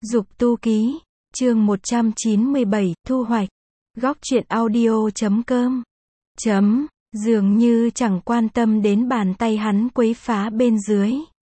Dục tu ký, chương 197, thu hoạch. Góc truyện audio.com. Dường như chẳng quan tâm đến bàn tay hắn quấy phá bên dưới.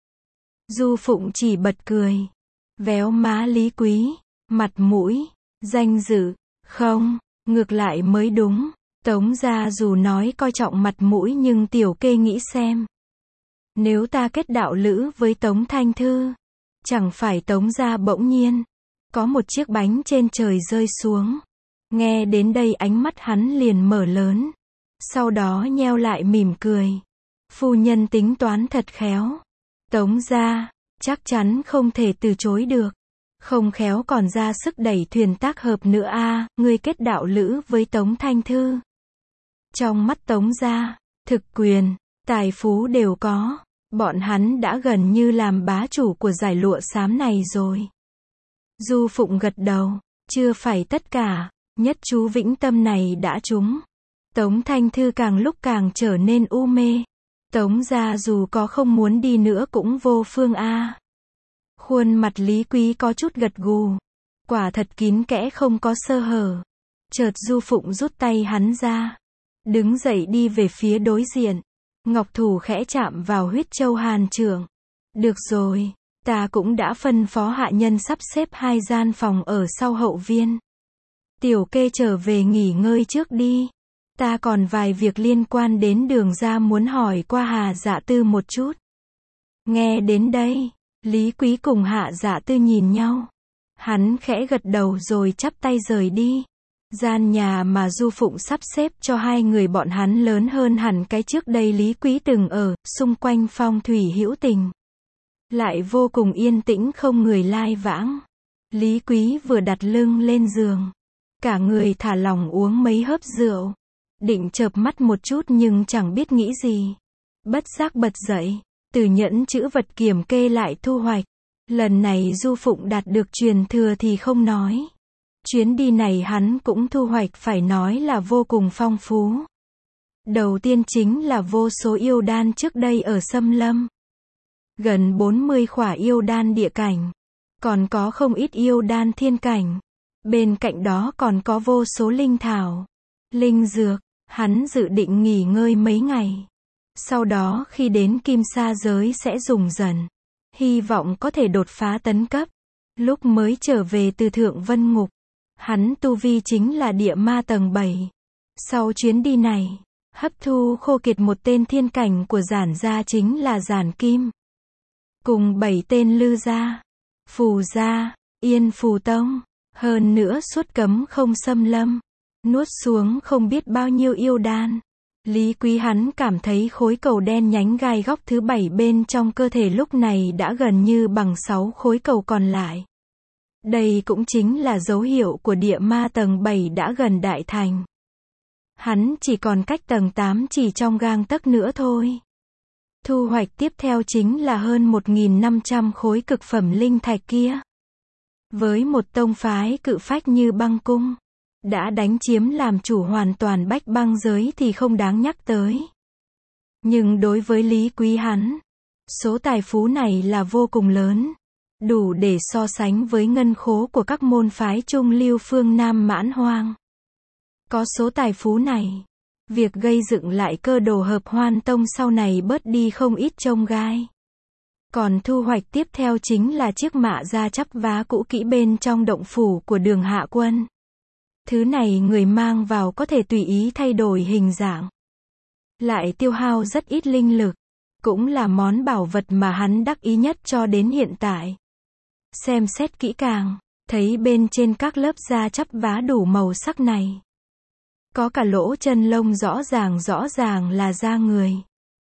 Du Phụng chỉ bật cười. Véo má Lý Quý, mặt mũi, danh dự, không, ngược lại mới đúng. Tống gia dù nói coi trọng mặt mũi nhưng tiểu kê nghĩ xem. Nếu ta kết đạo lữ với Tống Thanh Thư, chẳng phải Tống gia bỗng nhiên có một chiếc bánh trên trời rơi xuống. Nghe đến đây ánh mắt hắn liền mở lớn, sau đó nheo lại mỉm cười. Phu nhân tính toán thật khéo. Tống gia chắc chắn không thể từ chối được. Không khéo còn ra sức đẩy thuyền tác hợp nữa a, ngươi kết đạo lữ với Tống Thanh Thư. Trong mắt Tống gia, thực quyền, tài phú đều có. Bọn hắn đã gần như làm bá chủ của giải lụa xám này rồi. Du Phụng gật đầu, chưa phải tất cả, nhất chú vĩnh tâm này đã trúng. Tống Thanh Thư càng lúc càng trở nên u mê. Tống gia dù có không muốn đi nữa cũng vô phương a. Khuôn mặt Lý Quý có chút gật gù. Quả thật kín kẽ không có sơ hở. Chợt Du Phụng rút tay hắn ra, đứng dậy đi về phía đối diện. Ngọc thủ khẽ chạm vào huyết châu hàn trưởng. Được rồi, ta cũng đã phân phó hạ nhân sắp xếp 2 gian phòng ở sau hậu viên. Tiểu kê trở về nghỉ ngơi trước đi. Ta còn vài việc liên quan đến Đường ra muốn hỏi qua Hà Dạ Tư một chút. Nghe đến đây, Lý Quý cùng Hạ Dạ Tư nhìn nhau. Hắn khẽ gật đầu rồi chắp tay rời đi. Gian nhà mà Du Phụng sắp xếp cho 2 người bọn hắn lớn hơn hẳn cái trước đây Lý Quý từng ở, xung quanh phong thủy hữu tình. Lại vô cùng yên tĩnh không người lai vãng. Lý Quý vừa đặt lưng lên giường, cả người thả lỏng uống mấy hớp rượu. Định chợp mắt một chút nhưng chẳng biết nghĩ gì. Bất giác bật dậy, từ nhẫn chữ vật kiểm kê lại thu hoạch. Lần này Du Phụng đạt được truyền thừa thì không nói. Chuyến đi này hắn cũng thu hoạch phải nói là vô cùng phong phú. Đầu tiên chính là vô số yêu đan trước đây ở Xâm Lâm. Gần 40 khỏa yêu đan địa cảnh. Còn có không ít yêu đan thiên cảnh. Bên cạnh đó còn có vô số linh thảo, linh dược. Hắn dự định nghỉ ngơi mấy ngày. Sau đó khi đến Kim Sa giới sẽ dùng dần. Hy vọng có thể đột phá tấn cấp. Lúc mới trở về từ Thượng Vân Ngục, hắn tu vi chính là địa ma tầng 7. Sau chuyến đi này, hấp thu khô kiệt một tên thiên cảnh của Giản gia chính là Giản Kim. Cùng 7 tên Lư gia, Phù gia, Yên Phù Tông. Hơn nữa suốt cấm không xâm lâm. Nuốt xuống không biết bao nhiêu yêu đan. Lý Quý hắn cảm thấy khối cầu đen nhánh gai góc thứ 7 bên trong cơ thể lúc này đã gần như bằng 6 khối cầu còn lại. Đây cũng chính là dấu hiệu của địa ma tầng 7 đã gần đại thành. Hắn chỉ còn cách tầng 8 chỉ trong gang tấc nữa thôi. Thu hoạch tiếp theo chính là hơn 1.500 khối cực phẩm linh thạch kia. Với một tông phái cự phách như Băng Cung, đã đánh chiếm làm chủ hoàn toàn Bách Băng giới thì không đáng nhắc tới. Nhưng đối với Lý Quý hắn, số tài phú này là vô cùng lớn. Đủ để so sánh với ngân khố của các môn phái trung lưu phương Nam Mãn Hoang. Có số tài phú này, việc gây dựng lại cơ đồ Hợp Hoan Tông sau này bớt đi không ít chông gai. Còn thu hoạch tiếp theo chính là chiếc mạ da chắp vá cũ kỹ bên trong động phủ của Đường Hạ Quân. Thứ này người mang vào có thể tùy ý thay đổi hình dạng. Lại tiêu hao rất ít linh lực. Cũng là món bảo vật mà hắn đắc ý nhất cho đến hiện tại. Xem xét kỹ càng, thấy bên trên các lớp da chắp vá đủ màu sắc này. Có cả lỗ chân lông rõ ràng là da người.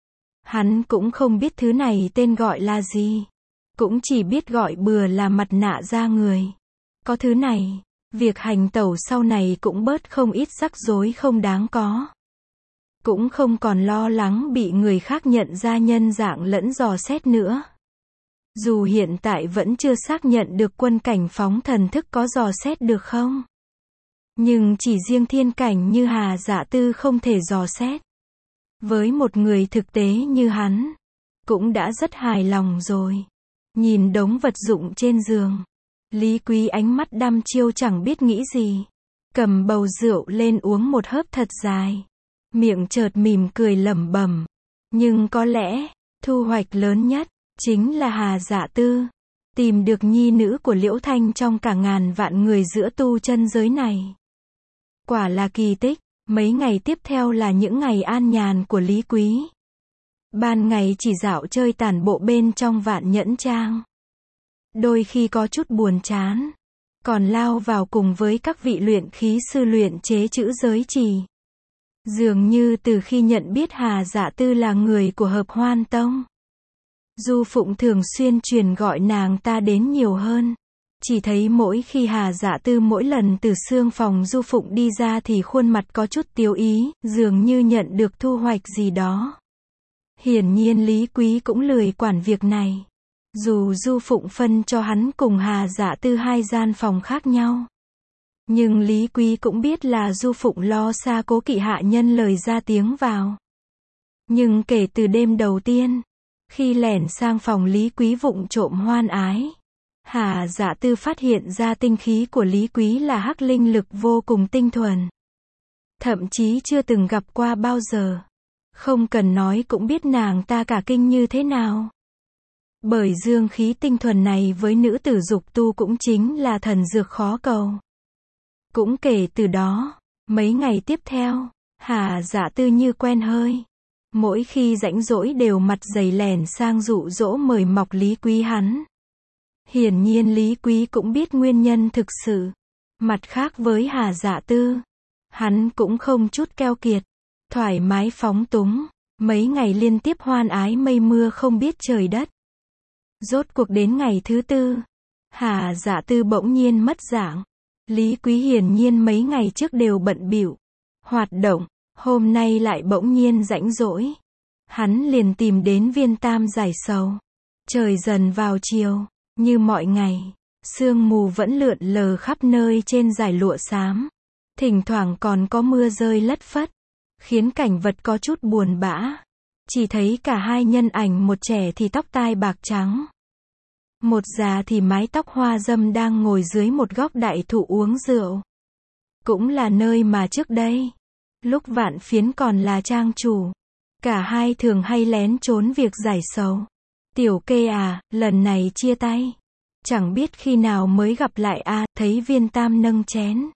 Hắn cũng không biết thứ này tên gọi là gì. Cũng chỉ biết gọi bừa là mặt nạ da người. Có thứ này, việc hành tẩu sau này cũng bớt không ít rắc rối không đáng có. Cũng không còn lo lắng bị người khác nhận ra nhân dạng lẫn dò xét nữa. Dù hiện tại vẫn chưa xác nhận được quân cảnh phóng thần thức có dò xét được không. Nhưng chỉ riêng thiên cảnh như Hà Dạ Tư không thể dò xét. Với một người thực tế như hắn, cũng đã rất hài lòng rồi. Nhìn đống vật dụng trên giường, Lý Quý ánh mắt đăm chiêu chẳng biết nghĩ gì. Cầm bầu rượu lên uống một hớp thật dài. Miệng chợt mỉm cười lẩm bẩm. Nhưng có lẽ, thu hoạch lớn nhất, chính là Hà Dạ Tư. Tìm được nhi nữ của Liễu Thanh trong cả ngàn vạn người giữa tu chân giới này. Quả là kỳ tích. Mấy ngày tiếp theo là những ngày an nhàn của Lý Quý. Ban ngày chỉ dạo chơi tản bộ bên trong Vạn Nhẫn Trang. Đôi khi có chút buồn chán. Còn lao vào cùng với các vị luyện khí sư luyện chế chữ giới trì. Dường như từ khi nhận biết Hà Dạ Tư là người của Hợp Hoan Tông. Du Phụng thường xuyên truyền gọi nàng ta đến nhiều hơn. Chỉ thấy mỗi khi Hà Dạ Tư mỗi lần từ xương phòng Du Phụng đi ra thì khuôn mặt có chút tiêu ý, dường như nhận được thu hoạch gì đó. Hiển nhiên Lý Quý cũng lười quản việc này. Dù Du Phụng phân cho hắn cùng Hà Dạ Tư 2 gian phòng khác nhau. Nhưng Lý Quý cũng biết là Du Phụng lo xa cố kỵ hạ nhân lời ra tiếng vào. Nhưng kể từ đêm đầu tiên, khi lẻn sang phòng Lý Quý vụng trộm hoan ái, Hà Dạ Tư phát hiện ra tinh khí của Lý Quý là hắc linh lực vô cùng tinh thuần. Thậm chí chưa từng gặp qua bao giờ. Không cần nói cũng biết nàng ta cả kinh như thế nào. Bởi dương khí tinh thuần này với nữ tử dục tu cũng chính là thần dược khó cầu. Cũng kể từ đó, mấy ngày tiếp theo, Hà Dạ Tư như quen hơi. Mỗi khi rảnh rỗi đều mặt dày lẻn sang dụ dỗ mời mọc Lý Quý hắn. Hiển nhiên Lý Quý cũng biết nguyên nhân thực sự. Mặt khác với Hà Dạ Tư, hắn cũng không chút keo kiệt, thoải mái phóng túng, mấy ngày liên tiếp hoan ái mây mưa không biết trời đất. Rốt cuộc đến ngày thứ 4, Hà Dạ Tư bỗng nhiên mất dạng. Lý Quý hiển nhiên mấy ngày trước đều bận bịu hoạt động, hôm nay lại bỗng nhiên rảnh rỗi. Hắn liền tìm đến Viên Tam giải sầu. Trời dần vào chiều, như mọi ngày, sương mù vẫn lượn lờ khắp nơi trên dải lụa xám. Thỉnh thoảng còn có mưa rơi lất phất, khiến cảnh vật có chút buồn bã. Chỉ thấy cả hai nhân ảnh, một trẻ thì tóc tai bạc trắng, một già thì mái tóc hoa râm đang ngồi dưới một góc đại thụ uống rượu. Cũng là nơi mà trước đây, lúc Vạn Phiến còn là trang chủ, cả hai thường hay lén trốn việc giải sầu. Tiểu Kê à, lần này chia tay. Chẳng biết khi nào mới gặp lại a. Thấy Viên Tam nâng chén,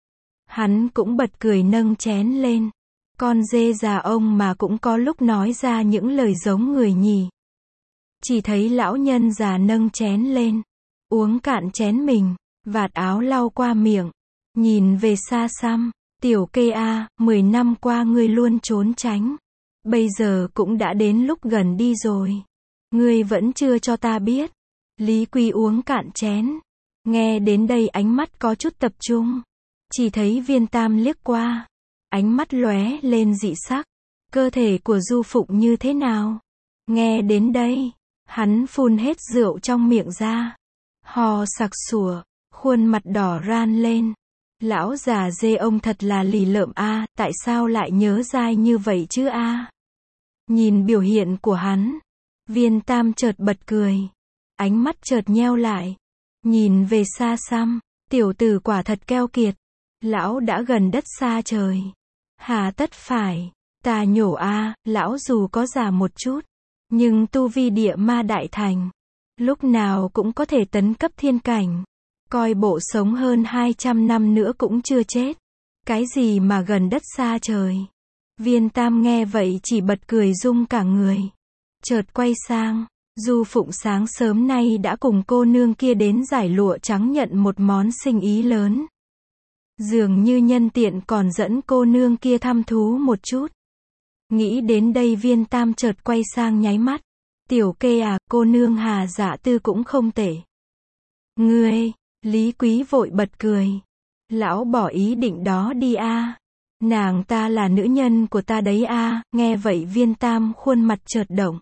hắn cũng bật cười nâng chén lên. Con dê già ông mà cũng có lúc nói ra những lời giống người nhỉ. Chỉ thấy lão nhân già nâng chén lên, uống cạn chén mình, vạt áo lau qua miệng, nhìn về xa xăm. Tiểu Kê a, 10 năm qua ngươi luôn trốn tránh. Bây giờ cũng đã đến lúc gần đi rồi. Ngươi vẫn chưa cho ta biết. Lý Quý uống cạn chén. Nghe đến đây ánh mắt có chút tập trung. Chỉ thấy Viên Tam liếc qua. Ánh mắt lóe lên dị sắc. Cơ thể của Du Phụng như thế nào? Nghe đến đây, hắn phun hết rượu trong miệng ra. Hò sặc sủa, khuôn mặt đỏ ran lên. Lão già dê ông thật là lì lợm a, tại sao lại nhớ dai như vậy chứ a? Nhìn biểu hiện của hắn, Viên Tam chợt bật cười. Ánh mắt chợt nheo lại. Nhìn về xa xăm, tiểu tử quả thật keo kiệt. Lão đã gần đất xa trời. Hà tất phải, ta nhổ a, lão dù có già một chút, nhưng tu vi địa ma đại thành, lúc nào cũng có thể tấn cấp thiên cảnh. Coi bộ sống hơn 200 năm nữa cũng chưa chết. Cái gì mà gần đất xa trời. Viên Tam nghe vậy chỉ bật cười rung cả người. Chợt quay sang, Du Phụng sáng sớm nay đã cùng cô nương kia đến giải lụa trắng nhận một món sinh ý lớn. Dường như nhân tiện còn dẫn cô nương kia thăm thú một chút. Nghĩ đến đây Viên Tam chợt quay sang nháy mắt. Tiểu Kê à, cô nương Hà Dạ Tư cũng không tệ. Ngươi, Lý Quý vội bật cười. Lão bỏ ý định đó đi a. Nàng ta là nữ nhân của ta đấy a. Nghe vậy Viên Tam khuôn mặt chợt động.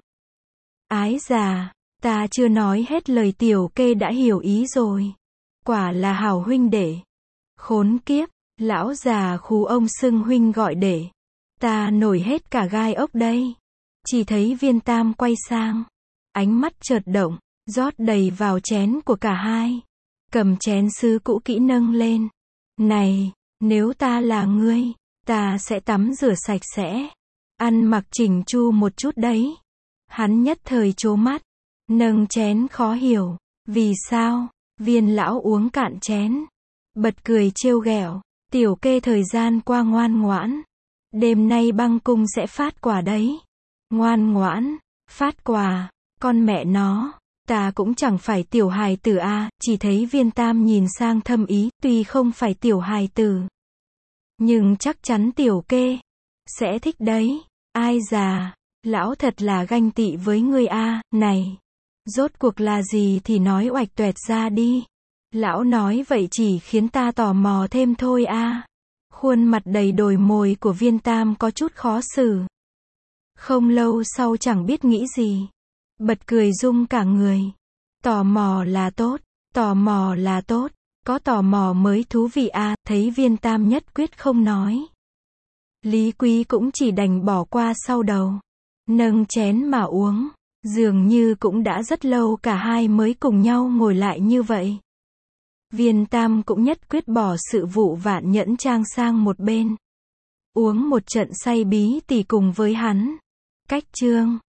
Ái già, ta chưa nói hết lời Tiểu Kê đã hiểu ý rồi. Quả là hảo huynh đệ. Khốn kiếp, lão già khú ông xưng huynh gọi đệ. Ta nổi hết cả gai ốc đây. Chỉ thấy Viên Tam quay sang, ánh mắt chợt động, rót đầy vào chén của cả hai. cầm chén sứ cũ kỹ nâng lên. Này, nếu ta là ngươi, ta sẽ tắm rửa sạch sẽ, ăn mặc chỉnh chu một chút đấy. Hắn nhất thời trố mắt, nâng chén khó hiểu. Vì sao? Viên lão uống cạn chén, bật cười trêu ghẹo. Tiểu kê thời gian qua ngoan ngoãn. Đêm nay băng cung sẽ phát quà đấy. Ngoan ngoãn, phát quà, con mẹ nó. Ta cũng chẳng phải tiểu hài tử a, chỉ thấy Viên Tam nhìn sang thâm ý, tuy không phải tiểu hài tử, nhưng chắc chắn tiểu kê sẽ thích đấy. Ai già, lão thật là ganh tị với ngươi a, này, rốt cuộc là gì thì nói oạch toẹt ra đi. Lão nói vậy chỉ khiến ta tò mò thêm thôi a. Khuôn mặt đầy đồi mồi của Viên Tam có chút khó xử. Không lâu sau chẳng biết nghĩ gì, bật cười rung cả người. Tò mò là tốt, tò mò là tốt, có tò mò mới thú vị a. Thấy Viên Tam nhất quyết không nói, Lý Quý cũng chỉ đành bỏ qua sau đầu, nâng chén mà uống. Dường như cũng đã rất lâu cả hai mới cùng nhau ngồi lại như vậy. Viên Tam cũng nhất quyết bỏ sự vụ vạn nhẫn trang sang một bên, uống một trận say bí tỉ cùng với hắn. Cách chương